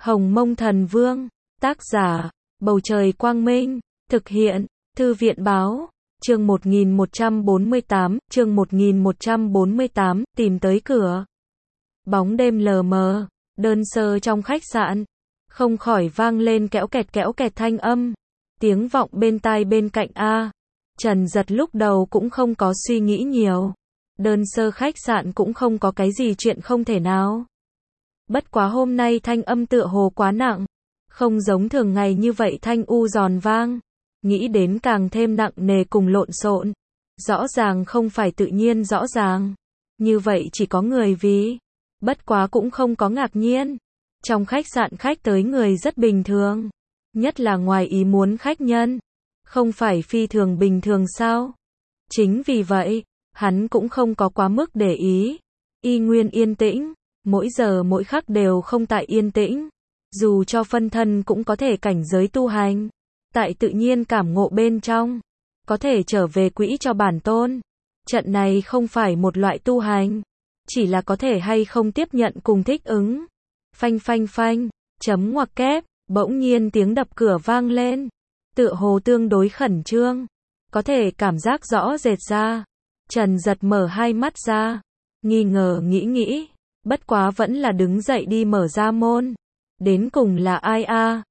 Hồng Mông Thần Vương, tác giả, Bầu Trời Quang Minh, thực hiện, Thư viện Báo, chương 1148, tìm tới cửa. Bóng đêm lờ mờ, đơn sơ trong khách sạn, không khỏi vang lên kéo kẹt thanh âm, tiếng vọng bên tai bên cạnh Trần Giật lúc đầu cũng không có suy nghĩ nhiều, đơn sơ khách sạn cũng không có cái gì chuyện không thể nào. Bất quá hôm nay thanh âm tựa hồ quá nặng, không giống thường ngày như vậy thanh u giòn vang, nghĩ đến càng thêm nặng nề cùng lộn xộn, rõ ràng không phải tự nhiên rõ ràng, như vậy chỉ có người vì, bất quá cũng không có ngạc nhiên, trong khách sạn khách tới người rất bình thường, nhất là ngoài ý muốn khách nhân, không phải phi thường bình thường sao? Chính vì vậy, hắn cũng không có quá mức để ý, y nguyên yên tĩnh, mỗi giờ mỗi khắc đều không tại yên tĩnh, dù cho phân thân cũng có thể cảnh giới tu hành, tại tự nhiên cảm ngộ bên trong, có thể trở về quỹ cho bản tôn. Trận này không phải một loại tu hành, chỉ là có thể hay không tiếp nhận cùng thích ứng. Phanh phanh phanh, chấm ngoặc kép, bỗng nhiên tiếng đập cửa vang lên, tựa hồ tương đối khẩn trương, có thể cảm giác rõ rệt ra. Trần Giật mở hai mắt ra, nghi ngờ nghĩ, bất quá vẫn là đứng dậy đi mở ra môn. Đến cùng là ai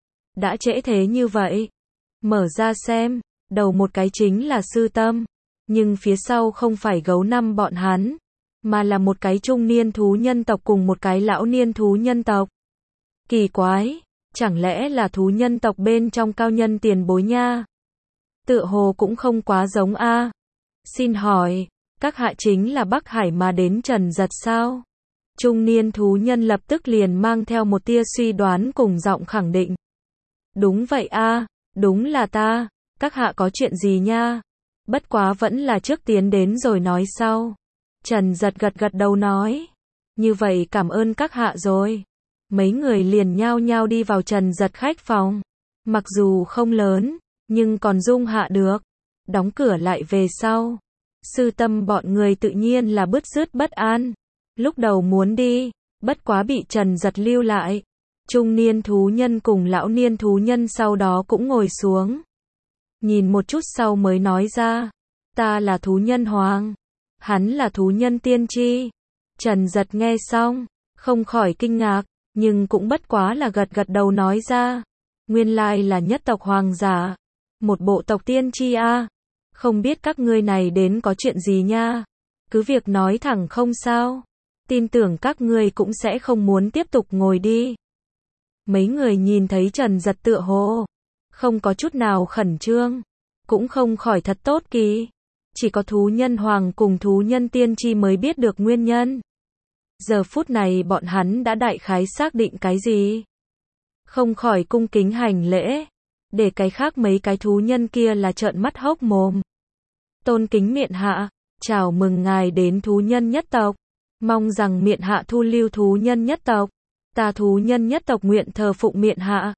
đã trễ thế như vậy? Mở ra xem, đầu một cái chính là Sư Tâm, nhưng phía sau không phải gấu năm bọn hắn, mà là một cái trung niên thú nhân tộc cùng một cái lão niên thú nhân tộc. Kỳ quái, chẳng lẽ là thú nhân tộc bên trong cao nhân tiền bối nha? Tựa hồ cũng không quá giống Xin hỏi, các hạ chính là Bắc Hải mà đến Trần Giật sao? Trung niên thú nhân lập tức liền mang theo một tia suy đoán cùng giọng khẳng định. Đúng vậy đúng là ta, các hạ có chuyện gì nha? Bất quá vẫn là trước tiến đến rồi nói sau. Trần Giật gật đầu nói. Như vậy cảm ơn các hạ rồi. Mấy người liền nhao nhao đi vào Trần Giật khách phòng. Mặc dù không lớn, nhưng còn dung hạ được. Đóng cửa lại về sau. Sư Tâm bọn người tự nhiên là bứt rứt bất an. Lúc đầu muốn đi, bất quá bị Trần Giật lưu lại. Trung niên thú nhân cùng lão niên thú nhân sau đó cũng ngồi xuống. Nhìn một chút sau mới nói ra. Ta là thú nhân hoàng. Hắn là thú nhân tiên tri. Trần Giật nghe xong, không khỏi kinh ngạc, nhưng cũng bất quá là gật đầu nói ra. Nguyên lai là nhất tộc hoàng giả. Một bộ tộc tiên tri Không biết các ngươi này đến có chuyện gì nha. Cứ việc nói thẳng không sao. Tin tưởng các ngươi cũng sẽ không muốn tiếp tục ngồi đi. Mấy người nhìn thấy Trần Giật tựa hồ không có chút nào khẩn trương, cũng không khỏi thật tốt kỳ. Chỉ có thú nhân hoàng cùng thú nhân tiên tri mới biết được nguyên nhân. Giờ phút này bọn hắn đã đại khái xác định cái gì. Không khỏi cung kính hành lễ, để cái khác mấy cái thú nhân kia là trợn mắt hốc mồm. Tôn kính miện hạ, chào mừng ngài đến thú nhân nhất tộc. Mong rằng miện hạ thu lưu thú nhân nhất tộc. Ta thú nhân nhất tộc nguyện thờ phụng miện hạ.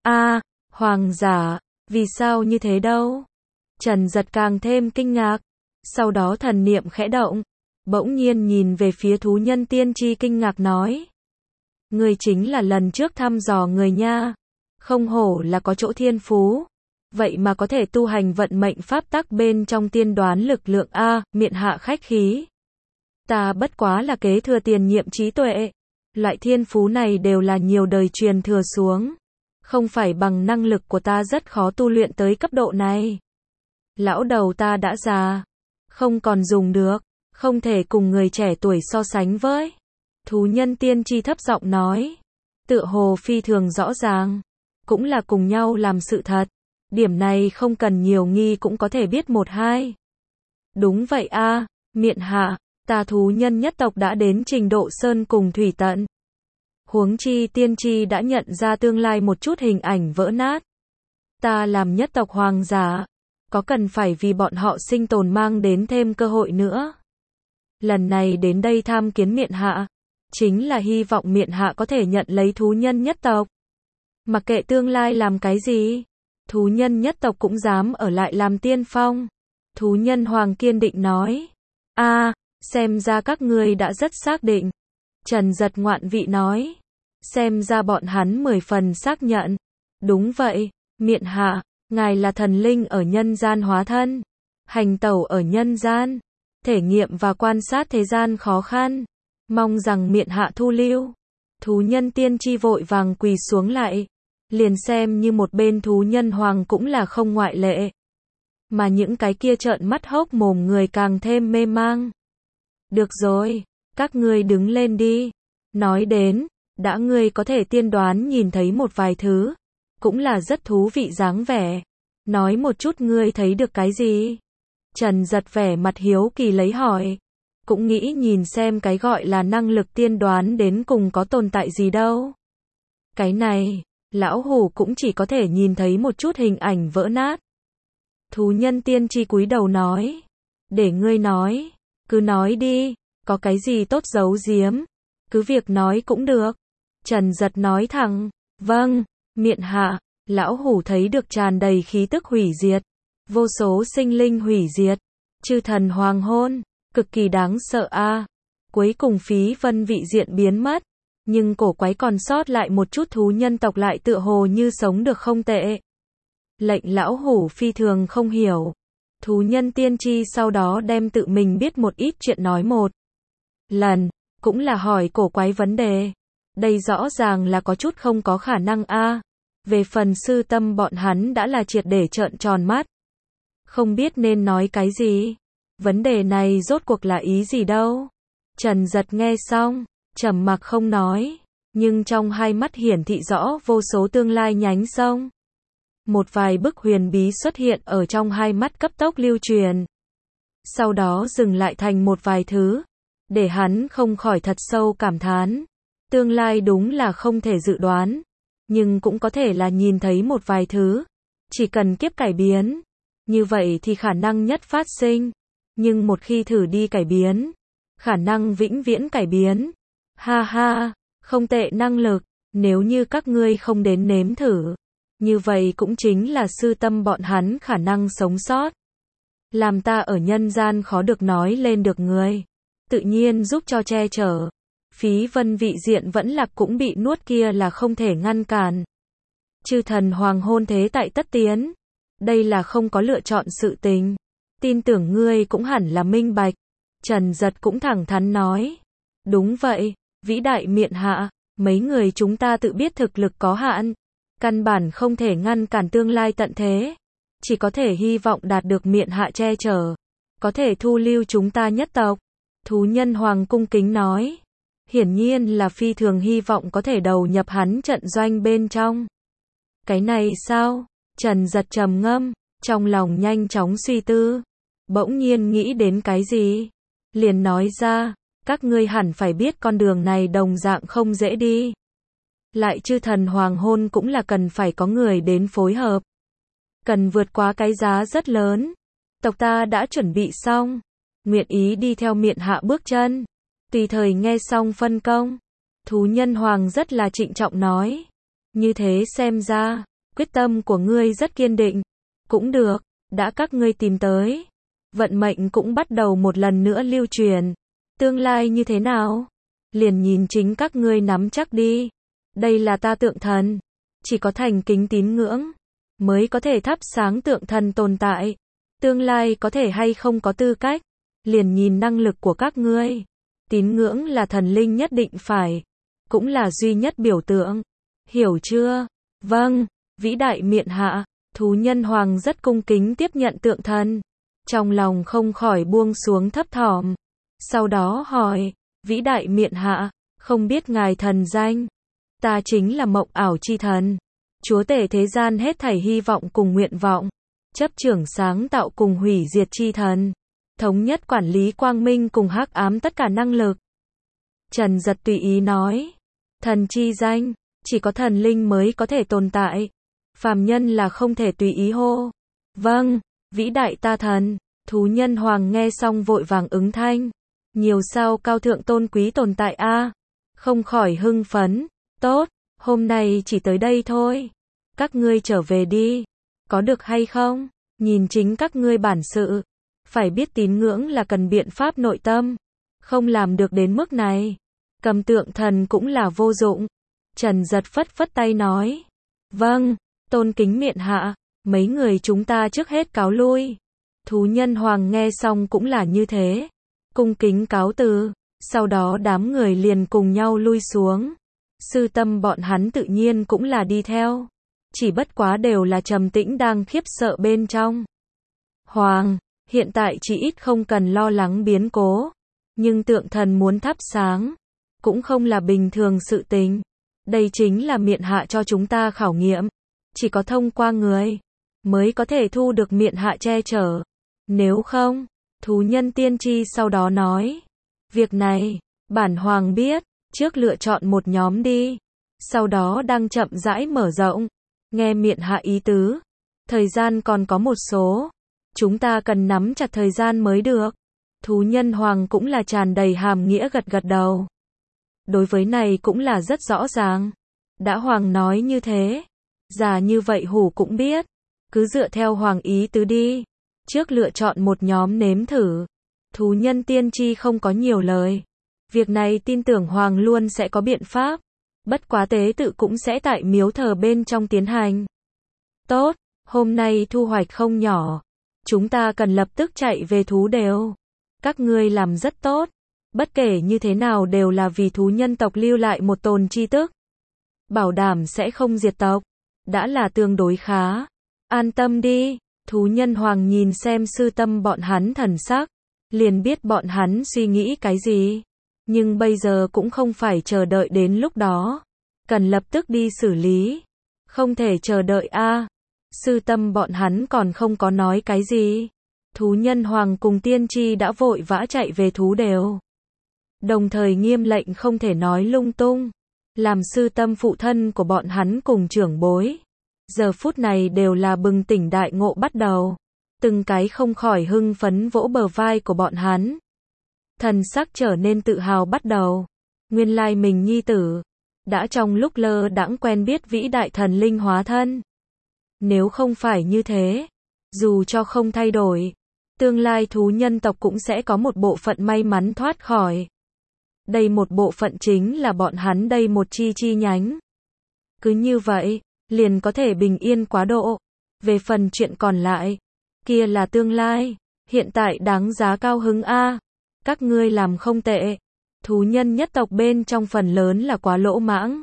Hoàng giả, vì sao như thế đâu? Trần Giật càng thêm kinh ngạc. Sau đó thần niệm khẽ động, bỗng nhiên nhìn về phía thú nhân tiên tri kinh ngạc nói. Người chính là lần trước thăm dò người nha. Không hổ là có chỗ thiên phú. Vậy mà có thể tu hành vận mệnh pháp tắc bên trong tiên đoán lực lượng miện hạ khách khí. Ta bất quá là kế thừa tiền nhiệm trí tuệ. Loại thiên phú này đều là nhiều đời truyền thừa xuống. Không phải bằng năng lực của ta rất khó tu luyện tới cấp độ này. Lão đầu ta đã già, không còn dùng được, không thể cùng người trẻ tuổi so sánh với. Thú nhân tiên tri thấp giọng nói. Tựa hồ phi thường rõ ràng. Cũng là cùng nhau làm sự thật. Điểm này không cần nhiều nghi cũng có thể biết một hai. Đúng vậy miện hạ. Ta thú nhân nhất tộc đã đến trình độ sơn cùng thủy tận. Huống chi tiên tri đã nhận ra tương lai một chút hình ảnh vỡ nát. Ta làm nhất tộc hoàng giả, có cần phải vì bọn họ sinh tồn mang đến thêm cơ hội nữa. Lần này đến đây tham kiến miện hạ, chính là hy vọng miện hạ có thể nhận lấy thú nhân nhất tộc. Mặc kệ tương lai làm cái gì, thú nhân nhất tộc cũng dám ở lại làm tiên phong. Thú nhân hoàng kiên định nói. Xem ra các ngươi đã rất xác định. Trần Giật ngoạn vị nói. Xem ra bọn hắn 10 phần xác nhận. Đúng vậy, miện hạ, ngài là thần linh ở nhân gian hóa thân, hành tẩu ở nhân gian, thể nghiệm và quan sát thế gian khó khăn. Mong rằng miện hạ thu lưu. Thú nhân tiên tri vội vàng quỳ xuống lại. Liền xem như một bên thú nhân hoàng cũng là không ngoại lệ. Mà những cái kia trợn mắt hốc mồm người càng thêm mê mang. Được rồi, các ngươi đứng lên đi. Nói đến, đã ngươi có thể tiên đoán nhìn thấy một vài thứ, cũng là rất thú vị dáng vẻ. Nói một chút ngươi thấy được cái gì? Trần Giật vẻ mặt hiếu kỳ lấy hỏi. Cũng nghĩ nhìn xem cái gọi là năng lực tiên đoán đến cùng có tồn tại gì đâu. Cái này, lão hủ cũng chỉ có thể nhìn thấy một chút hình ảnh vỡ nát. Thú nhân tiên tri cúi đầu nói. Để ngươi nói, cứ nói đi, có cái gì tốt giấu giếm, cứ việc nói cũng được. Trần Giật nói thẳng. Vâng, miện hạ, lão hủ thấy được tràn đầy khí tức hủy diệt, vô số sinh linh hủy diệt, chư thần hoàng hôn, cực kỳ đáng sợ a. Cuối cùng phí vân vị diện biến mất, nhưng cổ quái còn sót lại một chút thú nhân tộc lại tựa hồ như sống được không tệ. Lệnh lão hủ phi thường không hiểu. Thú nhân tiên tri sau đó đem tự mình biết một ít chuyện nói một lần, cũng là hỏi cổ quái vấn đề. Đây rõ ràng là có chút không có khả năng a. Về phần sư tâm bọn hắn đã là triệt để trợn tròn mắt. Không biết nên nói cái gì. Vấn đề này rốt cuộc là ý gì đâu. Trần Giật nghe xong, trầm mặc không nói, nhưng trong hai mắt hiển thị rõ vô số tương lai nhánh sông. Một vài bức huyền bí xuất hiện ở trong hai mắt cấp tốc lưu truyền. Sau đó dừng lại thành một vài thứ, để hắn không khỏi thật sâu cảm thán. Tương lai đúng là không thể dự đoán, nhưng cũng có thể là nhìn thấy một vài thứ. Chỉ cần kiếp cải biến, như vậy thì khả năng nhất phát sinh. Nhưng một khi thử đi cải biến, khả năng vĩnh viễn cải biến. Ha ha, không tệ năng lực, nếu như các ngươi không đến nếm thử. Như vậy cũng chính là sư tâm bọn hắn khả năng sống sót. Làm ta ở nhân gian khó được nói lên được người. Tự nhiên giúp cho che chở. Phí vân vị diện vẫn lạc cũng bị nuốt kia là không thể ngăn cản. Chư thần hoàng hôn thế tại tất tiến. Đây là không có lựa chọn sự tình. Tin tưởng ngươi cũng hẳn là minh bạch. Trần Giật cũng thẳng thắn nói. Đúng vậy, vĩ đại miện hạ, mấy người chúng ta tự biết thực lực có hạn. Căn bản không thể ngăn cản tương lai tận thế. Chỉ có thể hy vọng đạt được miện hạ che chở. Có thể thu lưu chúng ta nhất tộc. Thú nhân hoàng cung kính nói. Hiển nhiên là phi thường hy vọng có thể đầu nhập hắn trận doanh bên trong. Cái này sao? Trần Giật trầm ngâm, trong lòng nhanh chóng suy tư. Bỗng nhiên nghĩ đến cái gì? Liền nói ra, các ngươi hẳn phải biết con đường này đồng dạng không dễ đi. Lại chư thần hoàng hôn cũng là cần phải có người đến phối hợp. Cần vượt qua cái giá rất lớn. Tộc ta đã chuẩn bị xong. Nguyện ý đi theo miện hạ bước chân. Tùy thời nghe xong phân công. Thú nhân hoàng rất là trịnh trọng nói. Như thế xem ra, quyết tâm của ngươi rất kiên định. Cũng được, đã các ngươi tìm tới. Vận mệnh cũng bắt đầu một lần nữa lưu truyền. Tương lai như thế nào? Liền nhìn chính các ngươi nắm chắc đi. Đây là ta tượng thần. Chỉ có thành kính tín ngưỡng mới có thể thắp sáng tượng thần tồn tại. Tương lai có thể hay không có tư cách, liền nhìn năng lực của các ngươi. Tín ngưỡng là thần linh nhất định phải, cũng là duy nhất biểu tượng. Hiểu chưa? Vâng, vĩ đại miện hạ. Thú nhân hoàng rất cung kính tiếp nhận tượng thần. Trong lòng không khỏi buông xuống thấp thỏm. Sau đó hỏi, vĩ đại miện hạ, không biết ngài thần danh. Ta chính là mộng ảo chi thần. Chúa tể thế gian hết thảy hy vọng cùng nguyện vọng. Chấp trưởng sáng tạo cùng hủy diệt chi thần. Thống nhất quản lý quang minh cùng hắc ám tất cả năng lực. Trần Giật tùy ý nói. Thần chi danh, chỉ có thần linh mới có thể tồn tại. Phàm nhân là không thể tùy ý hô. Vâng, vĩ đại ta thần. Thú nhân hoàng nghe xong vội vàng ứng thanh. Nhiều sao cao thượng tôn quý tồn tại a. Không khỏi hưng phấn. Tốt, hôm nay chỉ tới đây thôi. Các ngươi trở về đi. Có được hay không? Nhìn chính các ngươi bản sự. Phải biết tín ngưỡng là cần biện pháp nội tâm. Không làm được đến mức này. Cầm tượng thần cũng là vô dụng. Trần Giật phất phất tay nói. Vâng, tôn kính miện hạ, mấy người chúng ta trước hết cáo lui. Thú nhân hoàng nghe xong cũng là như thế. Cung kính cáo từ, sau đó đám người liền cùng nhau lui xuống. Sư Tâm bọn hắn tự nhiên cũng là đi theo. Chỉ bất quá đều là trầm tĩnh đang khiếp sợ bên trong. Hoàng, hiện tại chỉ ít không cần lo lắng biến cố. Nhưng tượng thần muốn thắp sáng, cũng không là bình thường sự tình. Đây chính là miện hạ cho chúng ta khảo nghiệm. Chỉ có thông qua người, mới có thể thu được miện hạ che chở. Nếu không, thú nhân tiên tri sau đó nói. Việc này, bản hoàng biết, trước lựa chọn một nhóm đi. Sau đó đang chậm rãi mở rộng. Nghe miện hạ ý tứ. Thời gian còn có một số. Chúng ta cần nắm chặt thời gian mới được. Thú nhân hoàng cũng là tràn đầy hàm nghĩa gật gật đầu. Đối với này cũng là rất rõ ràng. Đã hoàng nói như thế. Già như vậy hủ cũng biết. Cứ dựa theo hoàng ý tứ đi. Trước lựa chọn một nhóm nếm thử. Thú nhân tiên tri không có nhiều lời. Việc này tin tưởng hoàng luôn sẽ có biện pháp. Bất quá tế tự cũng sẽ tại miếu thờ bên trong tiến hành. Tốt, hôm nay thu hoạch không nhỏ. Chúng ta cần lập tức chạy về thú đều. Các ngươi làm rất tốt. Bất kể như thế nào đều là vì thú nhân tộc lưu lại một tồn chi tức. Bảo đảm sẽ không diệt tộc. Đã là tương đối khá. An tâm đi. Thú nhân hoàng nhìn xem Sư Tâm bọn hắn thần sắc. Liền biết bọn hắn suy nghĩ cái gì. Nhưng bây giờ cũng không phải chờ đợi đến lúc đó. Cần lập tức đi xử lý. Không thể chờ đợi a. Sư Tâm bọn hắn còn không có nói cái gì. Thú nhân hoàng cùng tiên tri đã vội vã chạy về thú đều. Đồng thời nghiêm lệnh không thể nói lung tung. Làm Sư Tâm phụ thân của bọn hắn cùng trưởng bối. Giờ phút này đều là bừng tỉnh đại ngộ bắt đầu. Từng cái không khỏi hưng phấn vỗ bờ vai của bọn hắn. Thần sắc trở nên tự hào bắt đầu. Nguyên lai mình nhi tử. Đã trong lúc lơ đãng quen biết vĩ đại thần linh hóa thân. Nếu không phải như thế. Dù cho không thay đổi. Tương lai thú nhân tộc cũng sẽ có một bộ phận may mắn thoát khỏi. Đây một bộ phận chính là bọn hắn đây một chi nhánh. Cứ như vậy, liền có thể bình yên quá độ. Về phần chuyện còn lại, kia là tương lai. Hiện tại đáng giá cao hứng a. Các ngươi làm không tệ. Thú nhân nhất tộc bên trong phần lớn là quá lỗ mãng.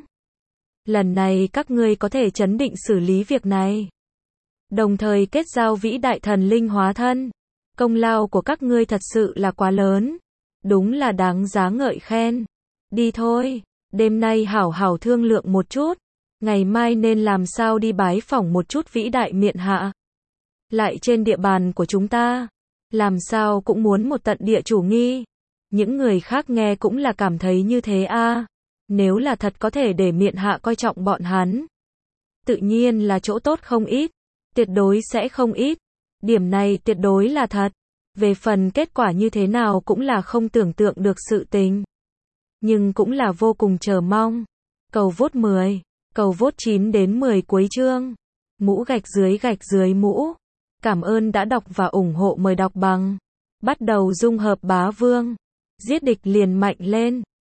Lần này các ngươi có thể trấn định xử lý việc này. Đồng thời kết giao vĩ đại thần linh hóa thân. Công lao của các ngươi thật sự là quá lớn. Đúng là đáng giá ngợi khen. Đi thôi, đêm nay hảo hảo thương lượng một chút. Ngày mai nên làm sao đi bái phỏng một chút vĩ đại miện hạ. Lại trên địa bàn của chúng ta. Làm sao cũng muốn một tận địa chủ nghi. Những người khác nghe cũng là cảm thấy như thế a. Nếu là thật có thể để miện hạ coi trọng bọn hắn. Tự nhiên là chỗ tốt không ít. Tuyệt đối sẽ không ít. Điểm này tuyệt đối là thật. Về phần kết quả như thế nào cũng là không tưởng tượng được sự tình. Nhưng cũng là vô cùng chờ mong. Cầu vote 10. Cầu vote 9 đến 10 cuối chương. Mũ gạch dưới mũ. Cảm ơn đã đọc và ủng hộ, mời đọc bằng. Bắt đầu dung hợp bá vương. Giết địch liền mạnh lên.